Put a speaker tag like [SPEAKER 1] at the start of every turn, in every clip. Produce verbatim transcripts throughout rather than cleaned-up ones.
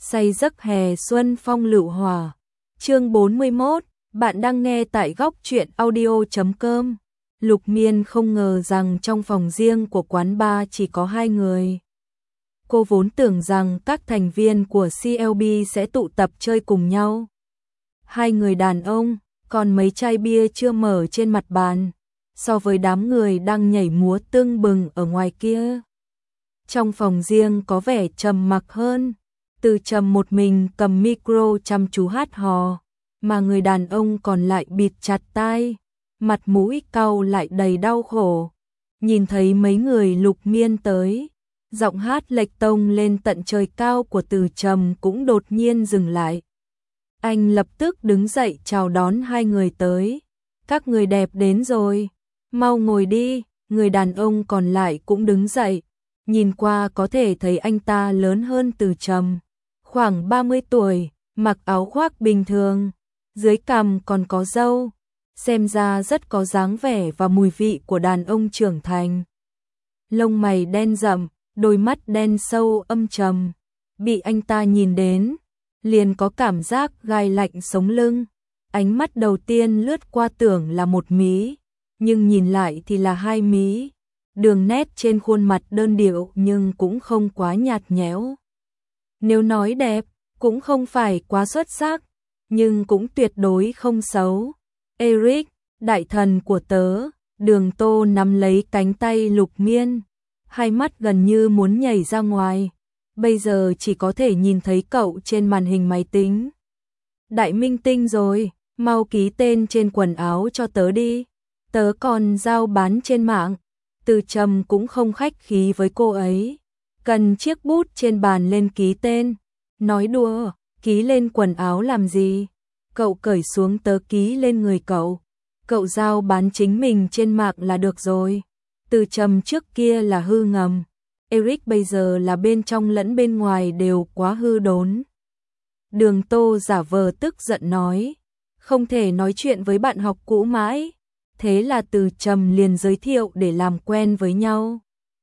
[SPEAKER 1] say giấc hè xuân phong lựu hòa. Chương bốn mươi mốt, bạn đang nghe tại góc truyện audio chấm com. Lục Miên không ngờ rằng trong phòng riêng của quán bar chỉ có hai người. Cô vốn tưởng rằng các thành viên của xê lờ bê sẽ tụ tập chơi cùng nhau. Hai người đàn ông, còn mấy chai bia chưa mở trên mặt bàn, so với đám người đang nhảy múa tưng bừng ở ngoài kia. Trong phòng riêng có vẻ trầm mặc hơn, Từ Trầm một mình cầm micro chăm chú hát hò, mà người đàn ông còn lại bịt chặt tai, mặt mũi cau lại đầy đau khổ. Nhìn thấy mấy người Lục Miên tới, giọng hát lệch tông lên tận trời cao của Từ Trầm cũng đột nhiên dừng lại. Anh lập tức đứng dậy chào đón hai người tới. Các người đẹp đến rồi, mau ngồi đi. Người đàn ông còn lại cũng đứng dậy, nhìn qua có thể thấy anh ta lớn hơn Từ Trầm, khoảng ba mươi tuổi, mặc áo khoác bình thường, dưới cằm còn có râu, xem ra rất có dáng vẻ và mùi vị của đàn ông trưởng thành. Lông mày đen rậm, đôi mắt đen sâu âm trầm, bị anh ta nhìn đến, liền có cảm giác gai lạnh sống lưng. Ánh mắt đầu tiên lướt qua tưởng là một mí, nhưng nhìn lại thì là hai mí. Đường nét trên khuôn mặt đơn điệu nhưng cũng không quá nhạt nhẽo. Nếu nói đẹp, cũng không phải quá xuất sắc, nhưng cũng tuyệt đối không xấu. Eric, đại thần của tớ. Đường Tô nắm lấy cánh tay Lục Miên, hai mắt gần như muốn nhảy ra ngoài. Bây giờ chỉ có thể nhìn thấy cậu trên màn hình máy tính. Đại minh tinh rồi, mau ký tên trên quần áo cho tớ đi. Tớ còn giao bán trên mạng. Từ Trầm cũng không khách khí với cô ấy, cần chiếc bút trên bàn lên ký tên. Nói đùa, ký lên quần áo làm gì? Cậu cởi xuống tớ ký lên người cậu. Cậu giao bán chính mình trên mạng là được rồi. Từ Trầm trước kia là hư ngầm, Eric bây giờ là bên trong lẫn bên ngoài đều quá hư đốn. Đường Tô giả vờ tức giận nói, không thể nói chuyện với bạn học cũ mãi. Thế là Từ Trầm liền giới thiệu để làm quen với nhau.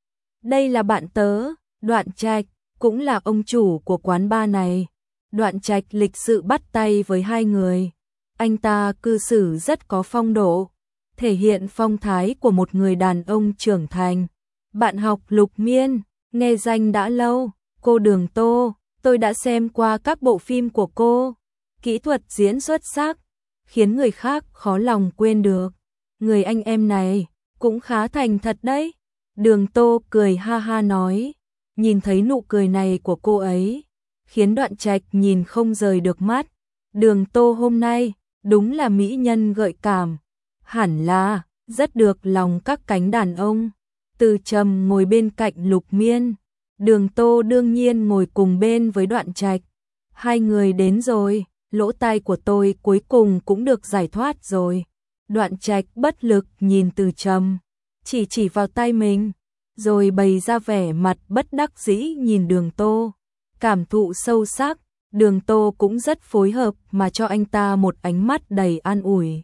[SPEAKER 1] Đây là bạn tớ, Đoạn Trạch, cũng là ông chủ của quán bar này. Đoạn Trạch lịch sự bắt tay với hai người. Anh ta cư xử rất có phong độ, thể hiện phong thái của một người đàn ông trưởng thành. Bạn học Lục Miên, nghe danh đã lâu. Cô Đường Tô, tôi đã xem qua các bộ phim của cô. Kỹ thuật diễn xuất sắc, khiến người khác khó lòng quên được. Người anh em này cũng khá thành thật đấy. Đường Tô cười ha ha nói. Nhìn thấy nụ cười này của cô ấy, khiến Đoạn Trạch nhìn không rời được mắt. Đường Tô hôm nay đúng là mỹ nhân gợi cảm, hẳn là rất được lòng các cánh đàn ông. Từ Trầm ngồi bên cạnh Lục Miên, Đường Tô đương nhiên ngồi cùng bên với Đoạn Trạch. Hai người đến rồi, lỗ tai của tôi cuối cùng cũng được giải thoát rồi. Đoạn Trạch bất lực nhìn Từ Trầm, chỉ chỉ vào tay mình, rồi bày ra vẻ mặt bất đắc dĩ nhìn Đường Tô. Cảm thụ sâu sắc, Đường Tô cũng rất phối hợp mà cho anh ta một ánh mắt đầy an ủi.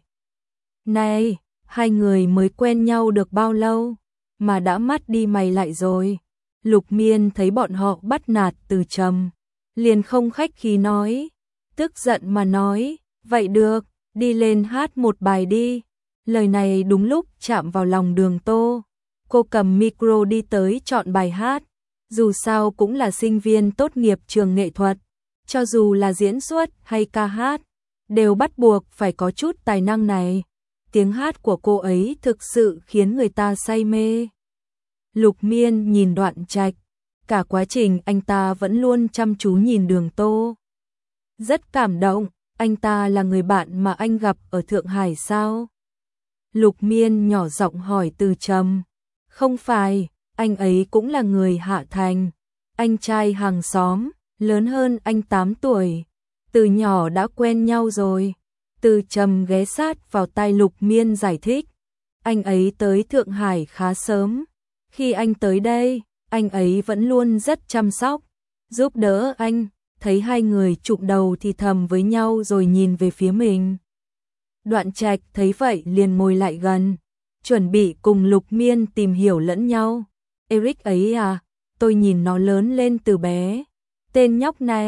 [SPEAKER 1] Này, hai người mới quen nhau được bao lâu, mà đã mắt đi mày lại rồi. Lục Miên thấy bọn họ bắt nạt Từ Trầm, liền không khách khí nói, tức giận mà nói, vậy được. Đi lên hát một bài đi. Lời này đúng lúc chạm vào lòng Đường Tô. Cô cầm micro đi tới chọn bài hát. Dù sao cũng là sinh viên tốt nghiệp trường nghệ thuật, cho dù là diễn xuất hay ca hát, đều bắt buộc phải có chút tài năng này. Tiếng hát của cô ấy thực sự khiến người ta say mê. Lục Miên nhìn Đoạn Trạch, cả quá trình anh ta vẫn luôn chăm chú nhìn Đường Tô. Rất cảm động. Anh ta là người bạn mà anh gặp ở Thượng Hải sao? Lục Miên nhỏ giọng hỏi Từ Trầm. Không phải, anh ấy cũng là người Hạ Thành. Anh trai hàng xóm, lớn hơn anh tám tuổi. Từ nhỏ đã quen nhau rồi. Từ Trầm ghé sát vào tai Lục Miên giải thích. Anh ấy tới Thượng Hải khá sớm. Khi anh tới đây, anh ấy vẫn luôn rất chăm sóc, giúp đỡ anh. Thấy hai người chụm đầu thì thầm với nhau rồi nhìn về phía mình. Đoạn Trạch thấy vậy liền ngồi lại gần, chuẩn bị cùng Lục Miên tìm hiểu lẫn nhau. Eric ấy à, tôi nhìn nó lớn lên từ bé. Tên nhóc này,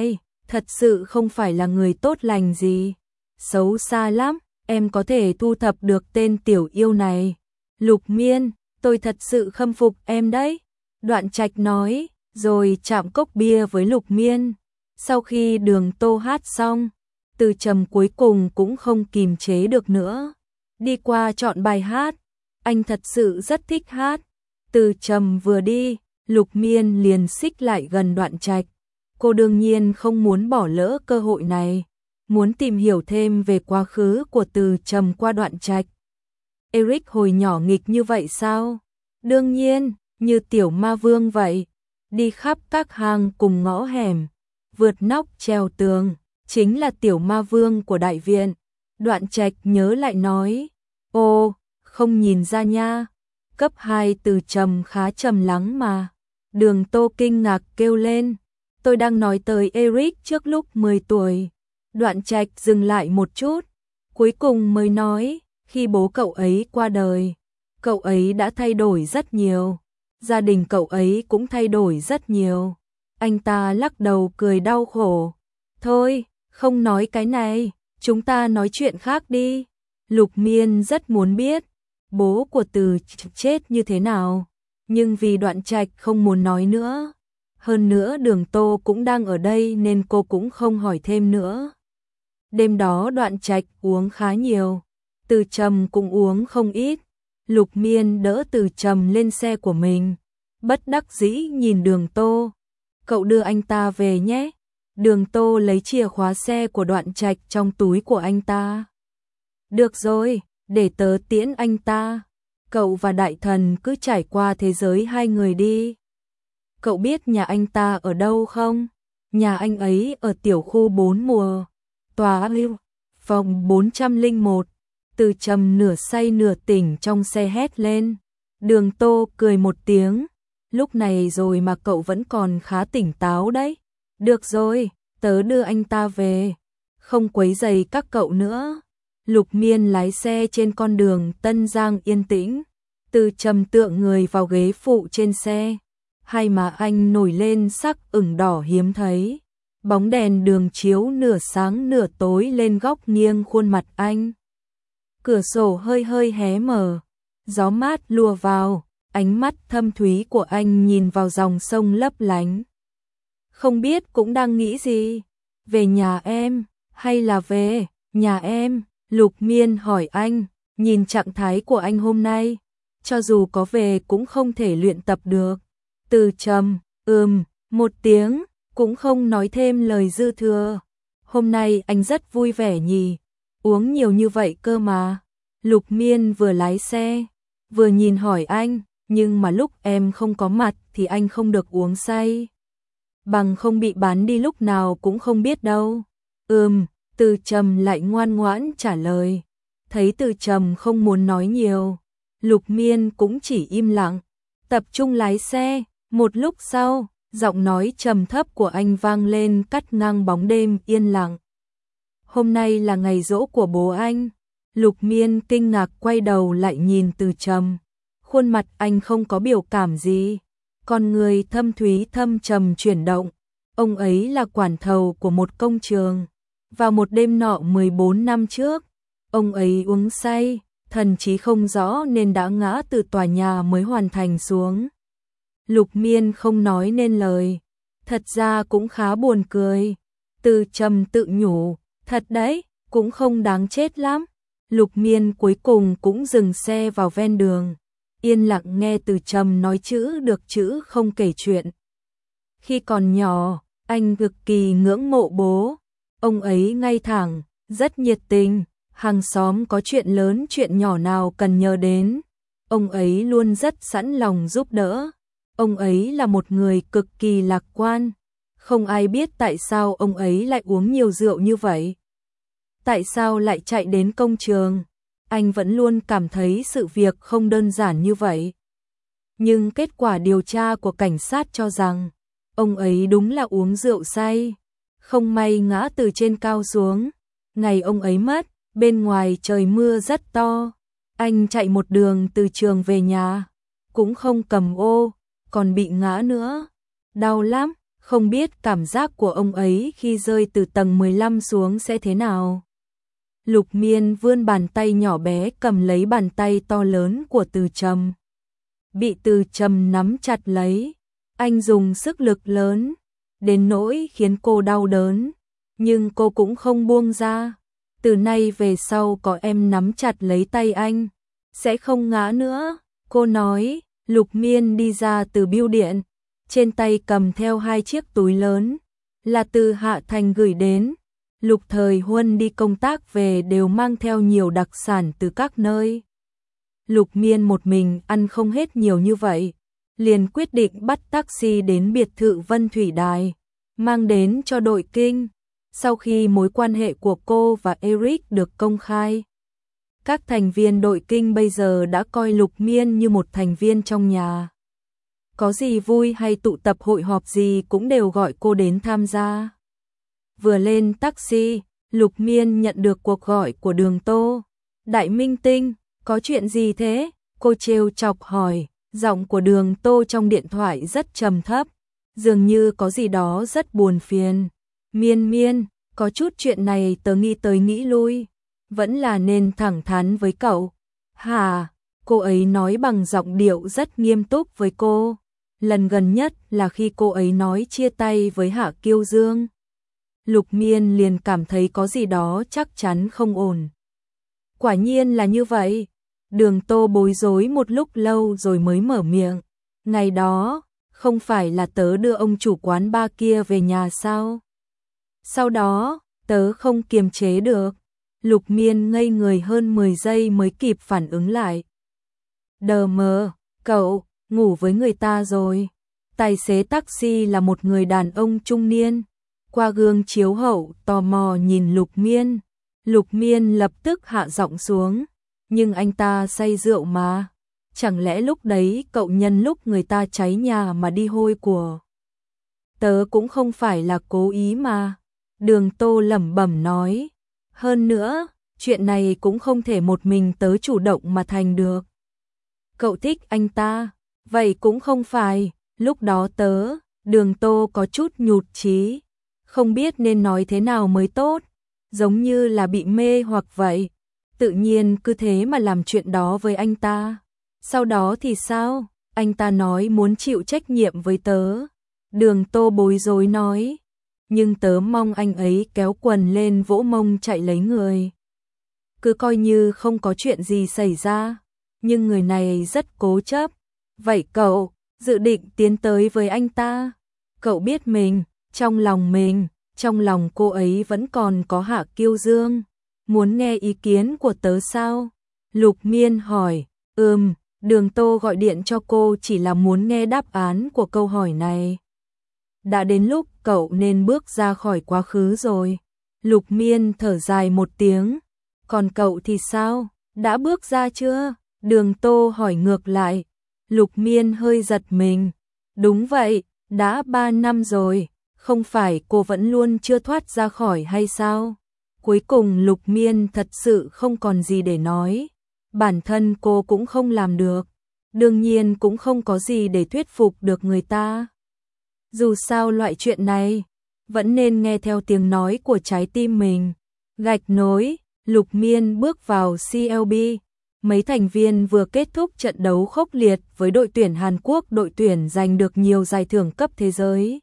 [SPEAKER 1] thật sự không phải là người tốt lành gì, xấu xa lắm, em có thể thu thập được tên tiểu yêu này. Lục Miên, tôi thật sự khâm phục em đấy. Đoạn Trạch nói, rồi chạm cốc bia với Lục Miên. Sau khi Đường Tô hát xong, Từ Trầm cuối cùng cũng không kìm chế được nữa. Đi qua chọn bài hát, anh thật sự rất thích hát. Từ Trầm vừa đi, Lục Miên liền xích lại gần Đoạn Trạch. Cô đương nhiên không muốn bỏ lỡ cơ hội này, muốn tìm hiểu thêm về quá khứ của Từ Trầm qua Đoạn Trạch. Eric hồi nhỏ nghịch như vậy sao? Đương nhiên, như tiểu ma vương vậy, đi khắp các hang cùng ngõ hẻm, vượt nóc treo tường, chính là tiểu ma vương của đại viện. Đoạn Trạch nhớ lại nói, ô, không nhìn ra nha, cấp hai Từ Trầm khá trầm lắng mà. Đường Tô kinh ngạc kêu lên, tôi đang nói tới Eric trước lúc mười tuổi. Đoạn Trạch dừng lại một chút, cuối cùng mới nói, khi bố cậu ấy qua đời, cậu ấy đã thay đổi rất nhiều, gia đình cậu ấy cũng thay đổi rất nhiều. Anh ta lắc đầu cười đau khổ, thôi, không nói cái này, chúng ta nói chuyện khác đi. Lục Miên rất muốn biết, bố của Từ chết như thế nào, nhưng vì Đoạn Trạch không muốn nói nữa. Hơn nữa Đường Tô cũng đang ở đây nên cô cũng không hỏi thêm nữa. Đêm đó Đoạn Trạch uống khá nhiều, Từ Trầm cũng uống không ít. Lục Miên đỡ Từ Trầm lên xe của mình, bất đắc dĩ nhìn Đường Tô, cậu đưa anh ta về nhé. Đường Tô lấy chìa khóa xe của Đoạn Trạch trong túi của anh ta. Được rồi, để tớ tiễn anh ta, cậu và đại thần cứ trải qua thế giới hai người đi. Cậu biết nhà anh ta ở đâu không? Nhà anh ấy ở tiểu khu bốn mùa, tòa Lưu, phòng bốn trăm lẻ một. Từ Trầm nửa say nửa tỉnh trong xe hét lên. Đường Tô cười một tiếng, lúc này rồi mà cậu vẫn còn khá tỉnh táo đấy. Được rồi, tớ đưa anh ta về, không quấy rầy các cậu nữa. Lục Miên lái xe trên con đường Tân Giang yên tĩnh. Từ Trầm tựa người vào ghế phụ trên xe, hai má anh nổi lên sắc ửng đỏ hiếm thấy. Bóng đèn đường chiếu nửa sáng nửa tối lên góc nghiêng khuôn mặt anh. Cửa sổ hơi hơi hé mở, gió mát lùa vào, ánh mắt thâm thúy của anh nhìn vào dòng sông lấp lánh. Không biết cũng đang nghĩ gì, về nhà em, hay là về nhà em? Lục Miên hỏi anh, nhìn trạng thái của anh hôm nay, cho dù có về cũng không thể luyện tập được. Từ Trầm, ừm, một tiếng, cũng không nói thêm lời dư thừa. Hôm nay anh rất vui vẻ nhỉ, uống nhiều như vậy cơ mà. Lục Miên vừa lái xe, vừa nhìn hỏi anh, nhưng mà lúc em không có mặt thì anh không được uống say. Bằng không bị bán đi lúc nào cũng không biết đâu. Ừm, Từ Trầm lại ngoan ngoãn trả lời. Thấy Từ Trầm không muốn nói nhiều, Lục Miên cũng chỉ im lặng, tập trung lái xe. Một lúc sau, giọng nói trầm thấp của anh vang lên cắt ngang bóng đêm yên lặng. Hôm nay là ngày giỗ của bố anh. Lục Miên kinh ngạc quay đầu lại nhìn Từ Trầm. Khuôn mặt anh không có biểu cảm gì, con người thâm thúy thâm trầm chuyển động. Ông ấy là quản thầu của một công trường. Vào một đêm nọ mười bốn năm trước, ông ấy uống say, thần trí không rõ nên đã ngã từ tòa nhà mới hoàn thành xuống. Lục Miên không nói nên lời, thật ra cũng khá buồn cười. Từ Trầm tự nhủ, thật đấy, cũng không đáng chết lắm. Lục Miên cuối cùng cũng dừng xe vào ven đường, yên lặng nghe Từ Trầm nói chữ được chữ không kể chuyện. Khi còn nhỏ, anh cực kỳ ngưỡng mộ bố. Ông ấy ngay thẳng, rất nhiệt tình, hàng xóm có chuyện lớn chuyện nhỏ nào cần nhờ đến, ông ấy luôn rất sẵn lòng giúp đỡ. Ông ấy là một người cực kỳ lạc quan, không ai biết tại sao ông ấy lại uống nhiều rượu như vậy. Tại sao lại chạy đến công trường? Anh vẫn luôn cảm thấy sự việc không đơn giản như vậy. Nhưng kết quả điều tra của cảnh sát cho rằng, ông ấy đúng là uống rượu say, không may ngã từ trên cao xuống. Ngày ông ấy mất, bên ngoài trời mưa rất to. Anh chạy một đường từ trường về nhà, cũng không cầm ô, còn bị ngã nữa. Đau lắm, không biết cảm giác của ông ấy khi rơi từ tầng mười lăm xuống sẽ thế nào. Lục Miên vươn bàn tay nhỏ bé cầm lấy bàn tay to lớn của Từ Trầm. Bị Từ Trầm nắm chặt lấy, anh dùng sức lực lớn, đến nỗi khiến cô đau đớn, nhưng cô cũng không buông ra. Từ nay về sau có em nắm chặt lấy tay anh, sẽ không ngã nữa, cô nói. Lục Miên đi ra từ bưu điện, trên tay cầm theo hai chiếc túi lớn, là từ Hạ Thành gửi đến. Lục Thời Huân đi công tác về đều mang theo nhiều đặc sản từ các nơi. Lục Miên một mình ăn không hết nhiều như vậy, liền quyết định bắt taxi đến biệt thự Vân Thủy Đài, mang đến cho đội kinh. Sau khi mối quan hệ của cô và Eric được công khai, các thành viên đội kinh bây giờ đã coi Lục Miên như một thành viên trong nhà. Có gì vui hay tụ tập hội họp gì cũng đều gọi cô đến tham gia. Vừa lên taxi, Lục Miên nhận được cuộc gọi của Đường Tô. Đại Minh Tinh, có chuyện gì thế? Cô trêu chọc hỏi, giọng của Đường Tô trong điện thoại rất trầm thấp, dường như có gì đó rất buồn phiền. Miên Miên, có chút chuyện này tớ nghĩ tới nghĩ lui, vẫn là nên thẳng thắn với cậu. Hả? Cô ấy nói bằng giọng điệu rất nghiêm túc với cô. Lần gần nhất là khi cô ấy nói chia tay với Hạ Kiêu Dương. Lục Miên liền cảm thấy có gì đó chắc chắn không ổn. Quả nhiên là như vậy. Đường Tô bối rối một lúc lâu rồi mới mở miệng. Ngày đó, không phải là tớ đưa ông chủ quán ba kia về nhà sao? Sau đó, tớ không kiềm chế được. Lục Miên ngây người hơn mười giây mới kịp phản ứng lại. Đờ mờ, cậu, ngủ với người ta rồi. Tài xế taxi là một người đàn ông trung niên. Qua gương chiếu hậu tò mò nhìn Lục Miên. Lục Miên lập tức hạ giọng xuống. Nhưng anh ta say rượu mà. Chẳng lẽ lúc đấy cậu nhân lúc người ta cháy nhà mà đi hôi của? Tớ cũng không phải là cố ý mà. Đường Tô lẩm bẩm nói. Hơn nữa, chuyện này cũng không thể một mình tớ chủ động mà thành được. Cậu thích anh ta, vậy cũng không phải. Lúc đó tớ, Đường Tô có chút nhụt chí, không biết nên nói thế nào mới tốt, giống như là bị mê hoặc vậy. Tự nhiên cứ thế mà làm chuyện đó với anh ta. Sau đó thì sao? Anh ta nói muốn chịu trách nhiệm với tớ. Đường Tô bối rối nói. Nhưng tớ mong anh ấy kéo quần lên vỗ mông chạy lấy người. Cứ coi như không có chuyện gì xảy ra. Nhưng người này rất cố chấp. Vậy cậu, dự định tiến tới với anh ta? Cậu biết mình, trong lòng mình, trong lòng cô ấy vẫn còn có Hạ Kiêu Dương. Muốn nghe ý kiến của tớ sao? Lục Miên hỏi. Ừm, Đường Tô gọi điện cho cô chỉ là muốn nghe đáp án của câu hỏi này. Đã đến lúc cậu nên bước ra khỏi quá khứ rồi. Lục Miên thở dài một tiếng. Còn cậu thì sao? Đã bước ra chưa? Đường Tô hỏi ngược lại. Lục Miên hơi giật mình. Đúng vậy, đã ba năm rồi. Không phải cô vẫn luôn chưa thoát ra khỏi hay sao? Cuối cùng Lục Miên thật sự không còn gì để nói. Bản thân cô cũng không làm được. Đương nhiên cũng không có gì để thuyết phục được người ta. Dù sao loại chuyện này, vẫn nên nghe theo tiếng nói của trái tim mình. Gạch nối, Lục Miên bước vào xê lờ bê. Mấy thành viên vừa kết thúc trận đấu khốc liệt với đội tuyển Hàn Quốc, đội tuyển giành được nhiều giải thưởng cấp thế giới.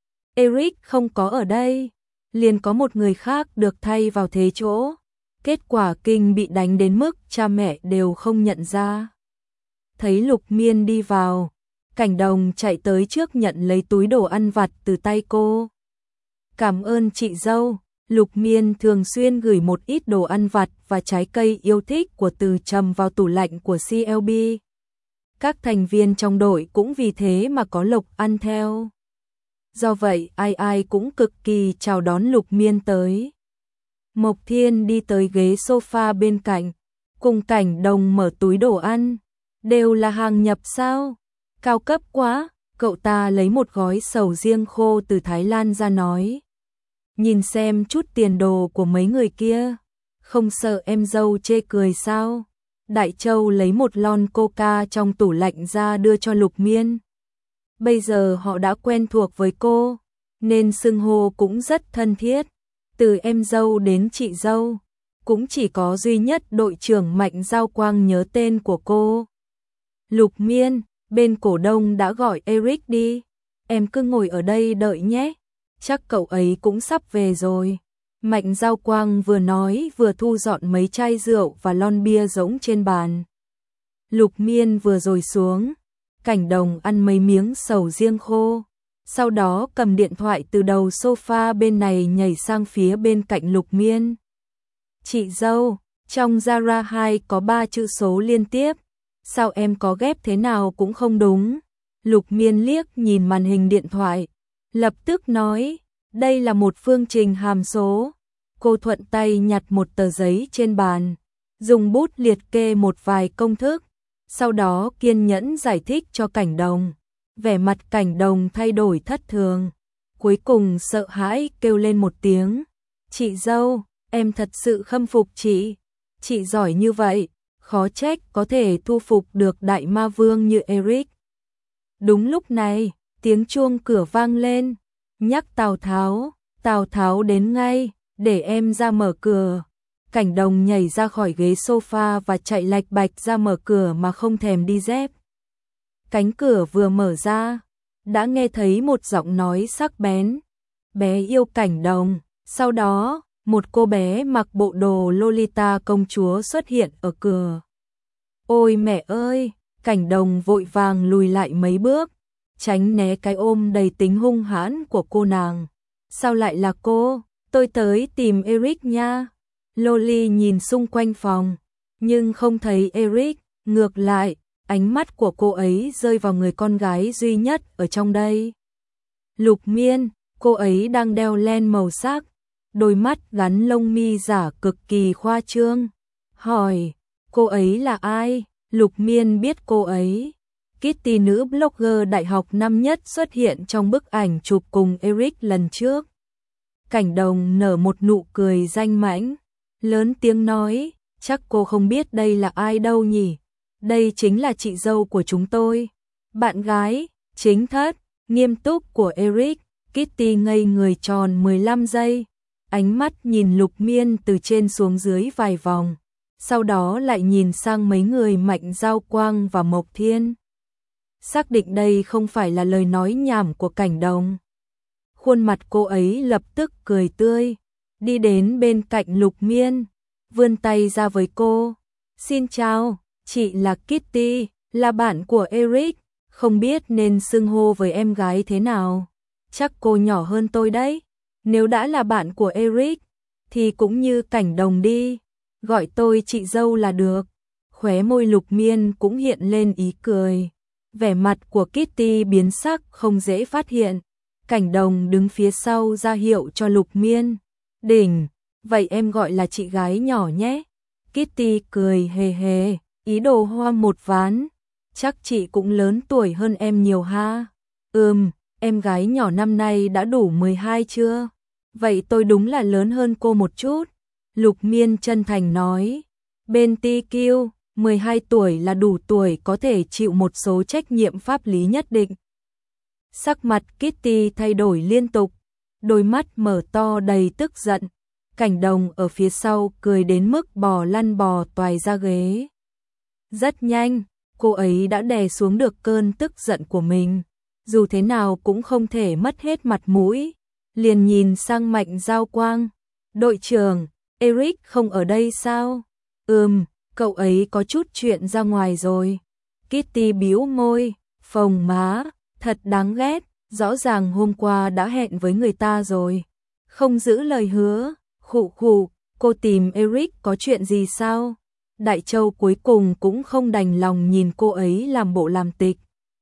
[SPEAKER 1] Eric không có ở đây, liền có một người khác được thay vào thế chỗ. Kết quả kinh bị đánh đến mức cha mẹ đều không nhận ra. Thấy Lục Miên đi vào, Cảnh Đồng chạy tới trước nhận lấy túi đồ ăn vặt từ tay cô. Cảm ơn chị dâu. Lục Miên thường xuyên gửi một ít đồ ăn vặt và trái cây yêu thích của Từ Trầm vào tủ lạnh của xê lờ bê. Các thành viên trong đội cũng vì thế mà có lộc ăn theo. Do vậy ai ai cũng cực kỳ chào đón Lục Miên tới. Mộc Thiên đi tới ghế sofa bên cạnh, cùng Cảnh Đồng mở túi đồ ăn. Đều là hàng nhập sao? Cao cấp quá. Cậu ta lấy một gói sầu riêng khô từ Thái Lan ra nói. Nhìn xem chút tiền đồ của mấy người kia, không sợ em dâu chê cười sao? Đại Châu lấy một lon coca trong tủ lạnh ra đưa cho Lục Miên. Bây giờ họ đã quen thuộc với cô, nên xưng hô cũng rất thân thiết. Từ em dâu đến chị dâu, cũng chỉ có duy nhất đội trưởng Mạnh Giao Quang nhớ tên của cô. Lục Miên, bên cổ đông đã gọi Eric đi. Em cứ ngồi ở đây đợi nhé. Chắc cậu ấy cũng sắp về rồi. Mạnh Giao Quang vừa nói vừa thu dọn mấy chai rượu và lon bia rỗng trên bàn. Lục Miên vừa rồi xuống, Cảnh Đồng ăn mấy miếng sầu riêng khô. Sau đó cầm điện thoại từ đầu sofa bên này nhảy sang phía bên cạnh Lục Miên. Chị dâu, trong Zara hai có ba chữ số liên tiếp. Sao em có ghép thế nào cũng không đúng. Lục Miên liếc nhìn màn hình điện thoại, lập tức nói, đây là một phương trình hàm số. Cô thuận tay nhặt một tờ giấy trên bàn, dùng bút liệt kê một vài công thức, sau đó kiên nhẫn giải thích cho Cảnh Đồng. Vẻ mặt Cảnh Đồng thay đổi thất thường, cuối cùng sợ hãi kêu lên một tiếng. Chị dâu, em thật sự khâm phục chị. Chị giỏi như vậy, khó trách có thể thu phục được đại ma vương như Eric. Đúng lúc này, tiếng chuông cửa vang lên. Nhắc Tào Tháo, Tào Tháo đến ngay, để em ra mở cửa. Cảnh Đồng nhảy ra khỏi ghế sofa và chạy lạch bạch ra mở cửa mà không thèm đi dép. Cánh cửa vừa mở ra, đã nghe thấy một giọng nói sắc bén. Bé yêu Cảnh Đồng. Sau đó, một cô bé mặc bộ đồ Lolita công chúa xuất hiện ở cửa. Ôi mẹ ơi, Cảnh Đồng vội vàng lùi lại mấy bước, tránh né cái ôm đầy tính hung hãn của cô nàng. Sao lại là cô? Tôi tới tìm Eric nha. Loli nhìn xung quanh phòng, nhưng không thấy Eric, ngược lại, ánh mắt của cô ấy rơi vào người con gái duy nhất ở trong đây. Lục Miên, cô ấy đang đeo len màu sắc, đôi mắt gắn lông mi giả cực kỳ khoa trương. Hỏi, cô ấy là ai? Lục Miên biết cô ấy. Kitty, nữ blogger đại học năm nhất xuất hiện trong bức ảnh chụp cùng Eric lần trước. Cảnh Đồng nở một nụ cười danh mãnh, lớn tiếng nói, chắc cô không biết đây là ai đâu nhỉ? Đây chính là chị dâu của chúng tôi. Bạn gái, chính thất, nghiêm túc của Eric. Kitty ngây người tròn mười lăm giây, ánh mắt nhìn Lục Miên từ trên xuống dưới vài vòng, sau đó lại nhìn sang mấy người Mạnh Giao Quang và Mộc Thiên. Xác định đây không phải là lời nói nhảm của Cảnh Đồng. Khuôn mặt cô ấy lập tức cười tươi, đi đến bên cạnh Lục Miên, vươn tay ra với cô. Xin chào, chị là Kitty, là bạn của Eric, không biết nên xưng hô với em gái thế nào. Chắc cô nhỏ hơn tôi đấy. Nếu đã là bạn của Eric, thì cũng như Cảnh Đồng đi, gọi tôi chị dâu là được. Khóe môi Lục Miên cũng hiện lên ý cười. Vẻ mặt của Kitty biến sắc không dễ phát hiện. Cảnh Đồng đứng phía sau ra hiệu cho Lục Miên. Đỉnh, vậy em gọi là chị gái nhỏ nhé. Kitty cười hề hề, ý đồ hoa một ván. Chắc chị cũng lớn tuổi hơn em nhiều ha. Ừm, em gái nhỏ năm nay đã đủ mười hai chưa? Vậy tôi đúng là lớn hơn cô một chút. Lục Miên chân thành nói. Bên tê quy, mười hai tuổi là đủ tuổi có thể chịu một số trách nhiệm pháp lý nhất định. Sắc mặt Kitty thay đổi liên tục, đôi mắt mở to đầy tức giận. Cảnh Đồng ở phía sau cười đến mức bò lăn bò toài ra ghế. Rất nhanh, cô ấy đã đè xuống được cơn tức giận của mình, dù thế nào cũng không thể mất hết mặt mũi. Liền nhìn sang Mạnh Giao Quang. Đội trưởng, Eric không ở đây sao? Ừm, cậu ấy có chút chuyện ra ngoài rồi. Kitty bĩu môi, phồng má, thật đáng ghét, rõ ràng hôm qua đã hẹn với người ta rồi. Không giữ lời hứa, khụ khụ, cô tìm Eric có chuyện gì sao? Đại Châu cuối cùng cũng không đành lòng nhìn cô ấy làm bộ làm tịch.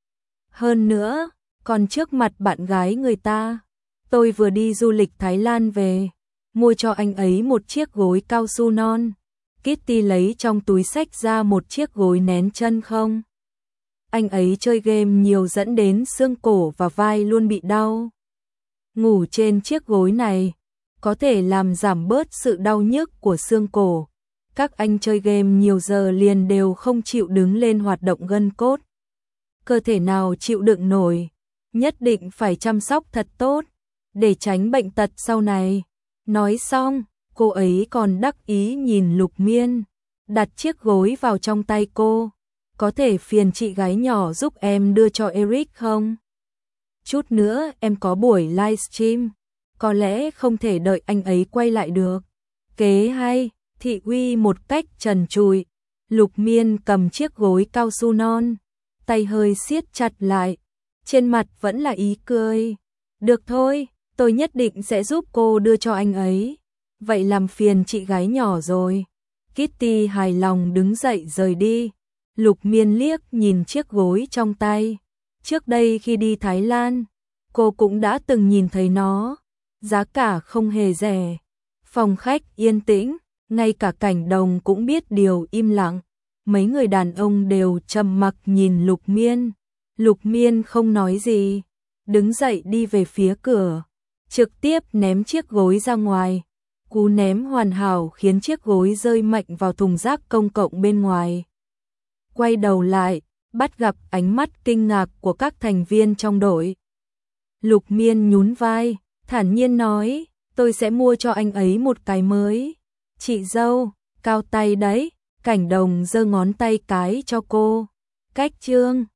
[SPEAKER 1] Hơn nữa, còn trước mặt bạn gái người ta, tôi vừa đi du lịch Thái Lan về, mua cho anh ấy một chiếc gối cao su non. Kitty lấy trong túi xách ra một chiếc gối nén chân không. Anh ấy chơi game nhiều dẫn đến xương cổ và vai luôn bị đau. Ngủ trên chiếc gối này có thể làm giảm bớt sự đau nhức của xương cổ. Các anh chơi game nhiều giờ liền đều không chịu đứng lên hoạt động gân cốt. Cơ thể nào chịu đựng nổi, nhất định phải chăm sóc thật tốt. để tránh bệnh tật sau này. Nói xong, cô ấy còn đắc ý nhìn Lục Miên, đặt chiếc gối vào trong tay cô. Có thể phiền chị gái nhỏ giúp em đưa cho Eric không? Chút nữa em có buổi livestream, có lẽ không thể đợi anh ấy quay lại được. Kế hay, thị uy một cách trần trụi. Lục Miên cầm chiếc gối cao su non, tay hơi siết chặt lại, trên mặt vẫn là ý cười. Được thôi, tôi nhất định sẽ giúp cô đưa cho anh ấy. Vậy làm phiền chị gái nhỏ rồi. Kitty hài lòng đứng dậy rời đi. Lục Miên liếc nhìn chiếc gối trong tay. Trước đây khi đi Thái Lan, cô cũng đã từng nhìn thấy nó. Giá cả không hề rẻ. Phòng khách yên tĩnh, ngay cả Cảnh Đồng cũng biết điều im lặng. Mấy người đàn ông đều trầm mặc nhìn Lục Miên. Lục Miên không nói gì, đứng dậy đi về phía cửa, trực tiếp ném chiếc gối ra ngoài. Cú ném hoàn hảo khiến chiếc gối rơi mạnh vào thùng rác công cộng bên ngoài. Quay đầu lại, bắt gặp ánh mắt kinh ngạc của các thành viên trong đội. Lục Miên nhún vai, thản nhiên nói, tôi sẽ mua cho anh ấy một cái mới. Chị dâu, cao tay đấy. Cảnh Đồng giơ ngón tay cái cho cô. Cách trương.